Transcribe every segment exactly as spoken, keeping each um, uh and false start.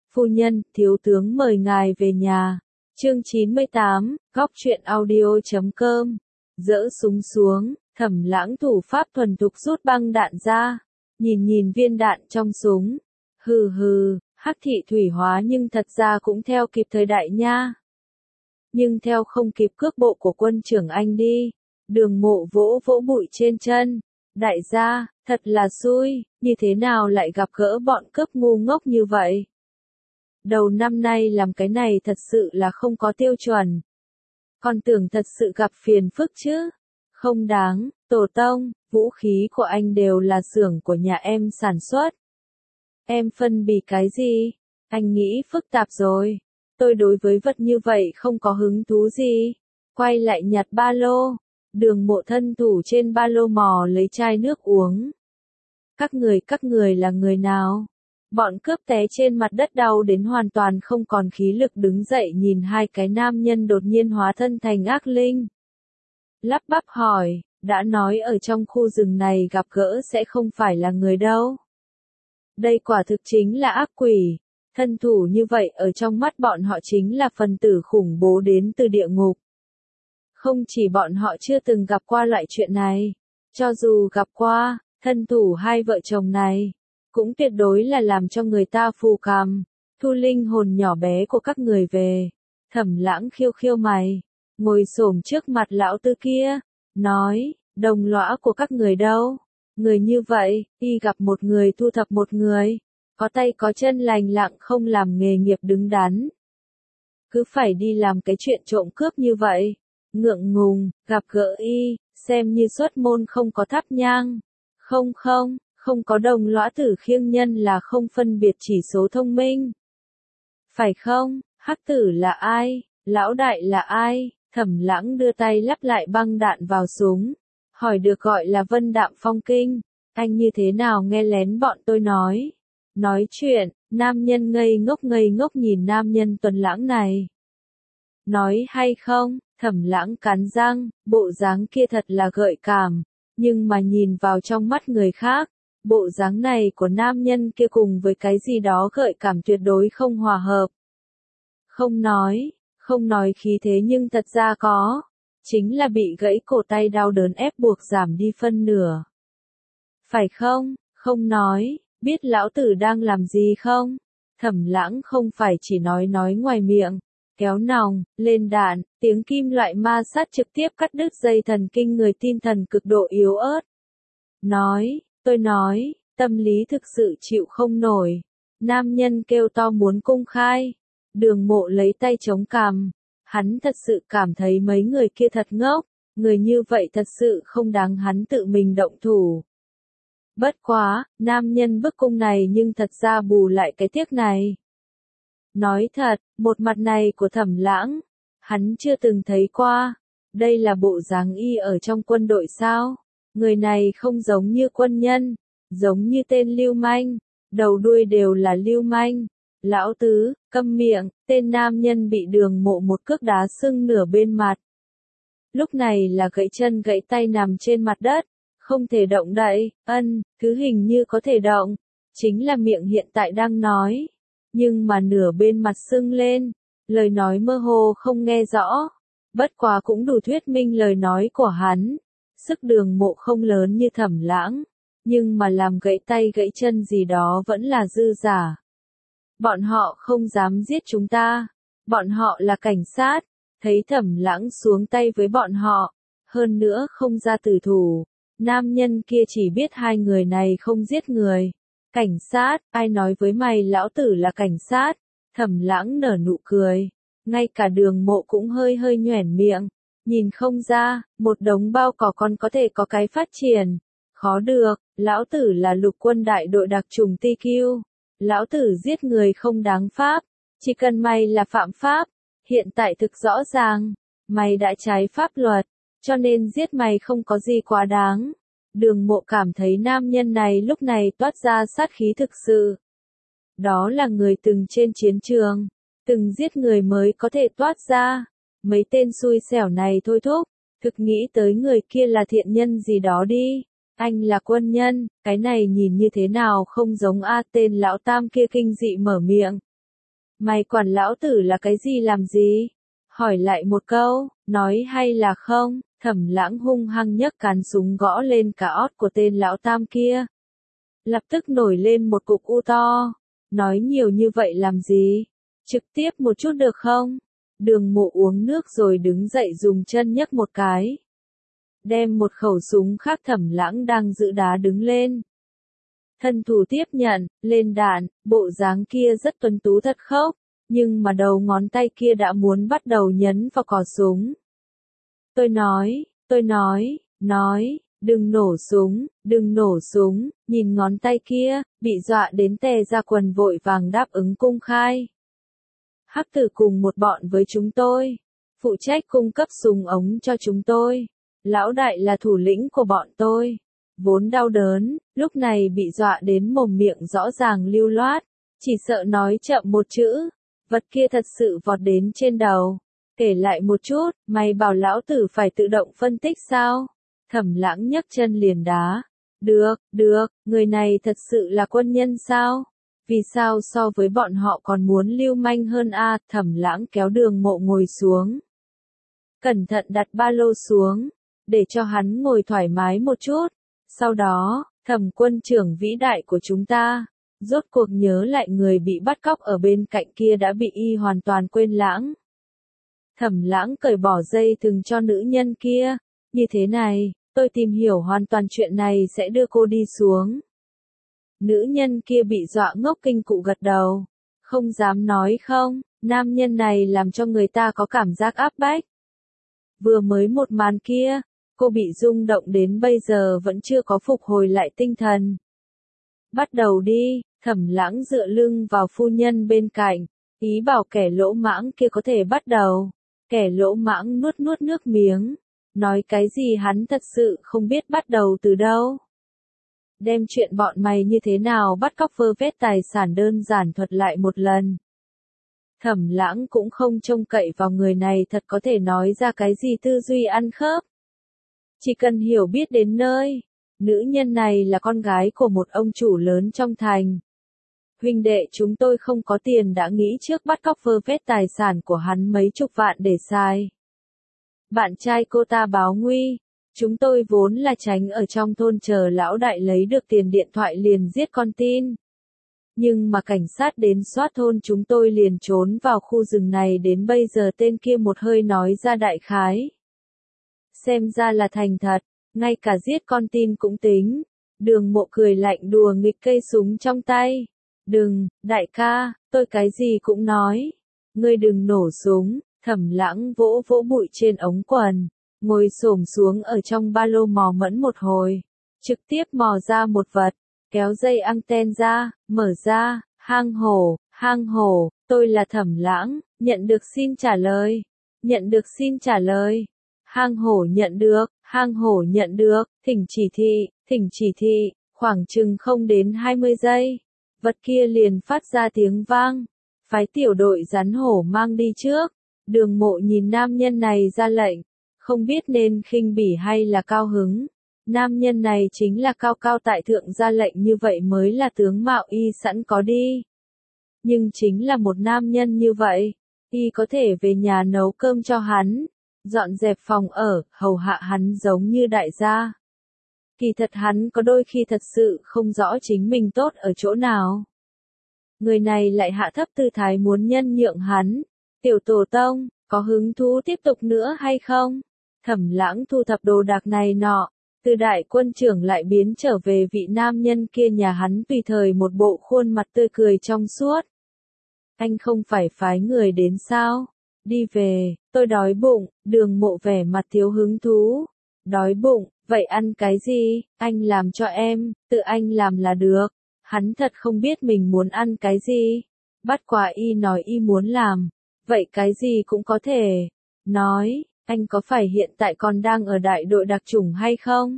Phu nhân, thiếu tướng mời ngài về nhà. Chương chín mươi tám, góc truyện audio chấm com. Dỡ súng xuống, Thẩm Lãng thủ pháp thuần thục rút băng đạn ra. Nhìn nhìn viên đạn trong súng. Hừ hừ, hắc thị thủy hóa nhưng thật ra cũng theo kịp thời đại nha. Nhưng theo không kịp cước bộ của quân trưởng anh đi. Đường Mộ vỗ vỗ bụi trên chân. Đại gia, thật là xui, như thế nào lại gặp gỡ bọn cướp ngu ngốc như vậy? Đầu năm nay làm cái này thật sự là không có tiêu chuẩn. Còn tưởng thật sự gặp phiền phức chứ. Không đáng, tổ tông, vũ khí của anh đều là xưởng của nhà em sản xuất. Em phân bì cái gì? Anh nghĩ phức tạp rồi. Tôi đối với vật như vậy không có hứng thú gì. Quay lại nhặt ba lô. Đường Mộ thân thủ trên ba lô mò lấy chai nước uống. Các người các người là người nào? Bọn cướp té trên mặt đất đau đến hoàn toàn không còn khí lực đứng dậy nhìn hai cái nam nhân đột nhiên hóa thân thành ác linh. Lắp bắp hỏi, đã nói ở trong khu rừng này gặp gỡ sẽ không phải là người đâu. Đây quả thực chính là ác quỷ. Thân thủ như vậy ở trong mắt bọn họ chính là phần tử khủng bố đến từ địa ngục. Không chỉ bọn họ chưa từng gặp qua loại chuyện này, cho dù gặp qua, thân thủ hai vợ chồng này, cũng tuyệt đối là làm cho người ta phù cằm, thu linh hồn nhỏ bé của các người về. Thẩm Lãng khiêu khiêu mày, ngồi xổm trước mặt lão tư kia, nói, đồng lõa của các người đâu? Người như vậy, y gặp một người thu thập một người, có tay có chân lành lặng không làm nghề nghiệp đứng đắn. Cứ phải đi làm cái chuyện trộm cướp như vậy. Ngượng ngùng, gặp gỡ y, xem như xuất môn không có thắp nhang. Không không, không có đồng lõa tử khiêng nhân là không phân biệt chỉ số thông minh. Phải không, hắc tử là ai, lão đại là ai? Thẩm Lãng đưa tay lắp lại băng đạn vào súng. Hỏi được gọi là Vân Đạm Phong Kinh. Anh như thế nào nghe lén bọn tôi nói? Nói chuyện, nam nhân ngây ngốc ngây ngốc nhìn nam nhân Tuấn Lãng này. Nói hay không? Thẩm Lãng cắn răng, bộ dáng kia thật là gợi cảm, nhưng mà nhìn vào trong mắt người khác, bộ dáng này của nam nhân kia cùng với cái gì đó gợi cảm tuyệt đối không hòa hợp. Không nói, không nói khí thế nhưng thật ra có, chính là bị gãy cổ tay đau đớn ép buộc giảm đi phân nửa. Phải không, không nói, biết lão tử đang làm gì không? Thẩm Lãng không phải chỉ nói nói ngoài miệng. Kéo nòng, lên đạn, tiếng kim loại ma sát trực tiếp cắt đứt dây thần kinh người tin thần cực độ yếu ớt. Nói, tôi nói, tâm lý thực sự chịu không nổi. Nam nhân kêu to muốn cung khai. Đường Mộ lấy tay chống cằm. Hắn thật sự cảm thấy mấy người kia thật ngốc. Người như vậy thật sự không đáng hắn tự mình động thủ. Bất quá, nam nhân bức cung này nhưng thật ra bù lại cái tiếc này. Nói thật, một mặt này của Thẩm Lãng, hắn chưa từng thấy qua. Đây là bộ dáng y ở trong quân đội sao? Người này không giống như quân nhân, giống như tên lưu manh, đầu đuôi đều là lưu manh. Lão tứ, câm miệng, tên nam nhân bị Đường Mộ một cước đá sưng nửa bên mặt. Lúc này là gãy chân gãy tay nằm trên mặt đất, không thể động đậy, ân, thứ hình như có thể động, chính là miệng hiện tại đang nói. Nhưng mà nửa bên mặt sưng lên, lời nói mơ hồ không nghe rõ, bất quá cũng đủ thuyết minh lời nói của hắn. Sức Đường Mộ không lớn như Thẩm Lãng, nhưng mà làm gãy tay gãy chân gì đó vẫn là dư giả. Bọn họ không dám giết chúng ta, bọn họ là cảnh sát, thấy Thẩm Lãng xuống tay với bọn họ, hơn nữa không ra tử thủ, nam nhân kia chỉ biết hai người này không giết người. Cảnh sát, ai nói với mày lão tử là cảnh sát? Thẩm Lãng nở nụ cười. Ngay cả Đường Mộ cũng hơi hơi nhoẻn miệng. Nhìn không ra, một đống bao cỏ còn có thể có cái phát triển. Khó được, lão tử là lục quân đại đội đặc trùng tê quy. Lão tử giết người không đáng pháp. Chỉ cần mày là phạm pháp. Hiện tại thực rõ ràng. Mày đã trái pháp luật. Cho nên giết mày không có gì quá đáng. Đường Mộ cảm thấy nam nhân này lúc này toát ra sát khí thực sự. Đó là người từng trên chiến trường, từng giết người mới có thể toát ra. Mấy tên xui xẻo này thôi thúc, thực nghĩ tới người kia là thiện nhân gì đó đi. Anh là quân nhân, cái này nhìn như thế nào không giống a tên lão tam kia kinh dị mở miệng. Mày quản lão tử là cái gì làm gì? Hỏi lại một câu, nói hay là không? Thẩm Lãng hung hăng nhấc cán súng gõ lên cả ót của tên lão tam kia. Lập tức nổi lên một cục u to. Nói nhiều như vậy làm gì? Trực tiếp một chút được không? Đường Mộ uống nước rồi đứng dậy dùng chân nhấc một cái. Đem một khẩu súng khác Thẩm Lãng đang giữ đá đứng lên. Thân thủ tiếp nhận, lên đạn, bộ dáng kia rất tuấn tú thật khốc, nhưng mà đầu ngón tay kia đã muốn bắt đầu nhấn vào cò súng. Tôi nói, tôi nói, nói, đừng nổ súng, đừng nổ súng, nhìn ngón tay kia, bị dọa đến tè ra quần vội vàng đáp ứng cung khai. Hắc Tử cùng một bọn với chúng tôi, phụ trách cung cấp súng ống cho chúng tôi. Lão đại là thủ lĩnh của bọn tôi. Vốn đau đớn, lúc này bị dọa đến mồm miệng rõ ràng lưu loát, chỉ sợ nói chậm một chữ, vật kia thật sự vọt đến trên đầu. Kể lại một chút, mày bảo lão tử phải tự động phân tích sao? Thẩm Lãng nhấc chân liền đá. Được, được, người này thật sự là quân nhân sao? Vì sao so với bọn họ còn muốn lưu manh hơn a? À? Thẩm Lãng kéo Đường Mộ ngồi xuống. Cẩn thận đặt ba lô xuống, để cho hắn ngồi thoải mái một chút. Sau đó, Thẩm quân trưởng vĩ đại của chúng ta, rốt cuộc nhớ lại người bị bắt cóc ở bên cạnh kia đã bị y hoàn toàn quên lãng. Thẩm Lãng cởi bỏ dây thừng cho nữ nhân kia, như thế này, tôi tìm hiểu hoàn toàn chuyện này sẽ đưa cô đi xuống. Nữ nhân kia bị dọa ngốc kinh cụ gật đầu, không dám nói không, nam nhân này làm cho người ta có cảm giác áp bách. Vừa mới một màn kia, cô bị rung động đến bây giờ vẫn chưa có phục hồi lại tinh thần. Bắt đầu đi, Thẩm Lãng dựa lưng vào phu nhân bên cạnh, ý bảo kẻ lỗ mãng kia có thể bắt đầu. Kẻ lỗ mãng nuốt nuốt nước miếng, nói cái gì hắn thật sự không biết bắt đầu từ đâu. Đem chuyện bọn mày như thế nào bắt cóc vơ vét tài sản đơn giản thuật lại một lần. Thẩm Lãng cũng không trông cậy vào người này thật có thể nói ra cái gì tư duy ăn khớp. Chỉ cần hiểu biết đến nơi, nữ nhân này là con gái của một ông chủ lớn trong thành. Huynh đệ chúng tôi không có tiền đã nghĩ trước bắt cóc vơ vét tài sản của hắn mấy chục vạn để xài. Bạn trai cô ta báo nguy, chúng tôi vốn là tránh ở trong thôn chờ lão đại lấy được tiền điện thoại liền giết con tin. Nhưng mà cảnh sát đến soát thôn chúng tôi liền trốn vào khu rừng này đến bây giờ tên kia một hơi nói ra đại khái. Xem ra là thành thật, ngay cả giết con tin cũng tính. Đường Mộ cười lạnh đùa nghịch cây súng trong tay. Đừng, đại ca, tôi cái gì cũng nói. Ngươi đừng nổ súng. Thẩm Lãng vỗ vỗ bụi trên ống quần, ngồi xổm xuống ở trong ba lô mò mẫm một hồi, trực tiếp mò ra một vật, kéo dây anten ra, mở ra, hang hổ, hang hổ, tôi là Thẩm Lãng, nhận được xin trả lời, nhận được xin trả lời, hang hổ nhận được, hang hổ nhận được, thỉnh chỉ thị, thỉnh chỉ thị, khoảng chừng không đến hai mươi giây, vật kia liền phát ra tiếng vang, phái tiểu đội rắn hổ mang đi trước. Đường Mộ nhìn nam nhân này ra lệnh, không biết nên khinh bỉ hay là cao hứng. Nam nhân này chính là cao cao tại thượng ra lệnh như vậy mới là tướng mạo y sẵn có đi. Nhưng chính là một nam nhân như vậy, y có thể về nhà nấu cơm cho hắn, dọn dẹp phòng ở, hầu hạ hắn giống như đại gia. Kỳ thật hắn có đôi khi thật sự không rõ chính mình tốt ở chỗ nào. Người này lại hạ thấp tư thái muốn nhân nhượng hắn. Tiểu tổ tông, có hứng thú tiếp tục nữa hay không? Thẩm Lãng thu thập đồ đạc này nọ, từ đại quân trưởng lại biến trở về vị nam nhân kia nhà hắn tùy thời một bộ khuôn mặt tươi cười trong suốt. Anh không phải phái người đến sao? Đi về, tôi đói bụng. Đường Mộ vẻ mặt thiếu hứng thú. Đói bụng, vậy ăn cái gì? Anh làm cho em, tự anh làm là được. Hắn thật không biết mình muốn ăn cái gì. Bắt quả y nói y muốn làm. Vậy cái gì cũng có thể. Nói, anh có phải hiện tại còn đang ở đại đội đặc chủng hay không?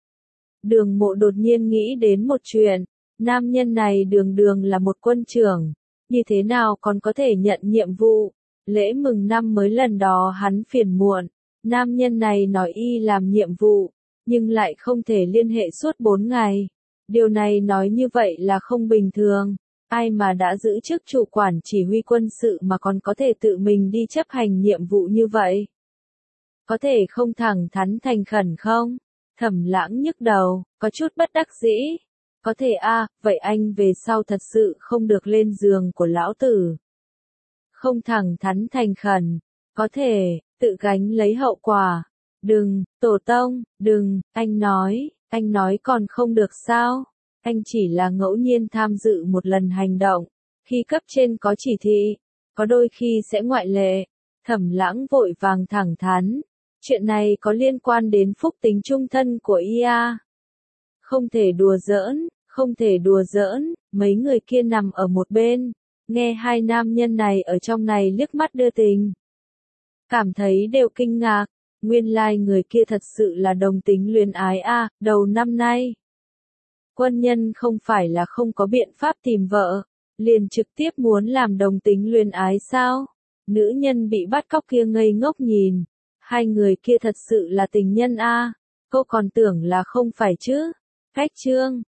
Đường Mộ đột nhiên nghĩ đến một chuyện. Nam nhân này đường đường là một quân trưởng. Như thế nào còn có thể nhận nhiệm vụ? Lễ mừng năm mới lần đó hắn phiền muộn. Nam nhân này nói y làm nhiệm vụ, nhưng lại không thể liên hệ suốt bốn ngày. Điều này nói như vậy là không bình thường. ai mà đã giữ chức chủ quản chỉ huy quân sự mà còn có thể tự mình đi chấp hành nhiệm vụ như vậy? Có thể không thẳng thắn thành khẩn không? Thẩm Lãng nhức đầu, có chút bất đắc dĩ. Có thể a, à, vậy anh về sau thật sự không được lên giường của lão tử. Không thẳng thắn thành khẩn, có thể, tự gánh lấy hậu quả. Đừng, tổ tông, đừng, anh nói, anh nói còn không được sao? Anh chỉ là ngẫu nhiên tham dự một lần hành động, khi cấp trên có chỉ thị, có đôi khi sẽ ngoại lệ. Thẩm Lãng vội vàng thẳng thắn, chuyện này có liên quan đến phúc tính trung thân của i a. Không thể đùa giỡn, không thể đùa giỡn, mấy người kia nằm ở một bên, nghe hai nam nhân này ở trong này liếc mắt đưa tình. Cảm thấy đều kinh ngạc, nguyên lai người kia thật sự là đồng tính luyến ái a, à, đầu năm nay. Quân nhân không phải là không có biện pháp tìm vợ, liền trực tiếp muốn làm đồng tính luyến ái sao? Nữ nhân bị bắt cóc kia ngây ngốc nhìn, hai người kia thật sự là tình nhân a, à. Cô còn tưởng là không phải chứ? Cách chương